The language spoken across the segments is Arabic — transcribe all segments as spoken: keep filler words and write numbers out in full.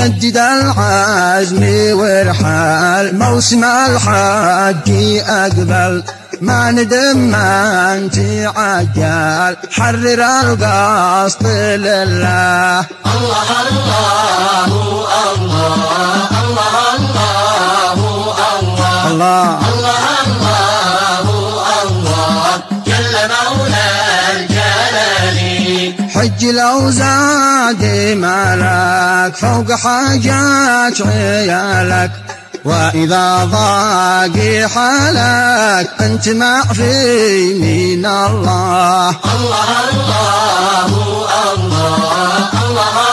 جدد العزم وارحل موسم الحج أقبل ما ندم ما انت عجل حرر القصد لله الله الله الله الله الله الله الله الله جل مولى الجلال حج لو زاد مالك فوق حاجات عيالك وإذا ضاق حالك أنت معفي من الله الله الله الله الله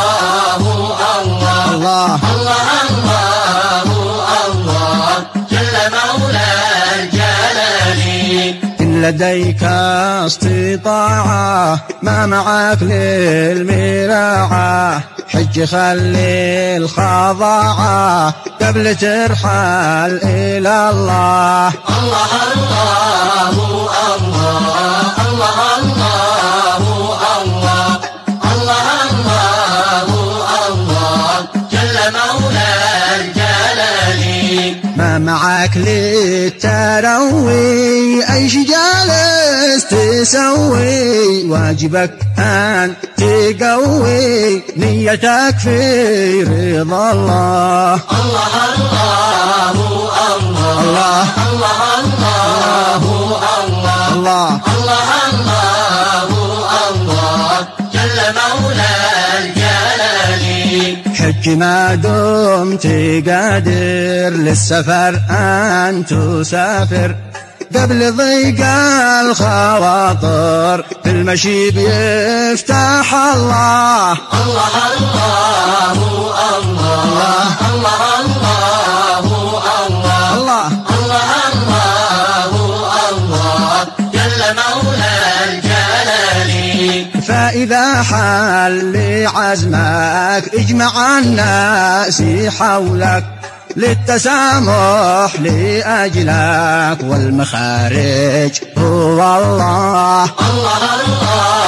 الله الله الله الله جل مولى الجلال إن لديك استطاعة ما معك للمراعة حج خلي الخضاعة قبل ترحل إلى الله الله الله الله الله الله الله الله جل مولى الجلال ما معك للتروي أيش جالس تسوي واجبك أن تقوي نيتك في رضا الله الله الله الله الله الله الله الله الله الله جل مولى الجلال حج ما دمت قادر للسفر أن تسافر قبل ضيق الخواطر في المشي بيفتح الله الله الله الله الله الله الله الله الله جل مولى الجلال فإذا حل عزمك اجمع الناس حولك للتسامح لأجلك والمخارج هو الله الله الله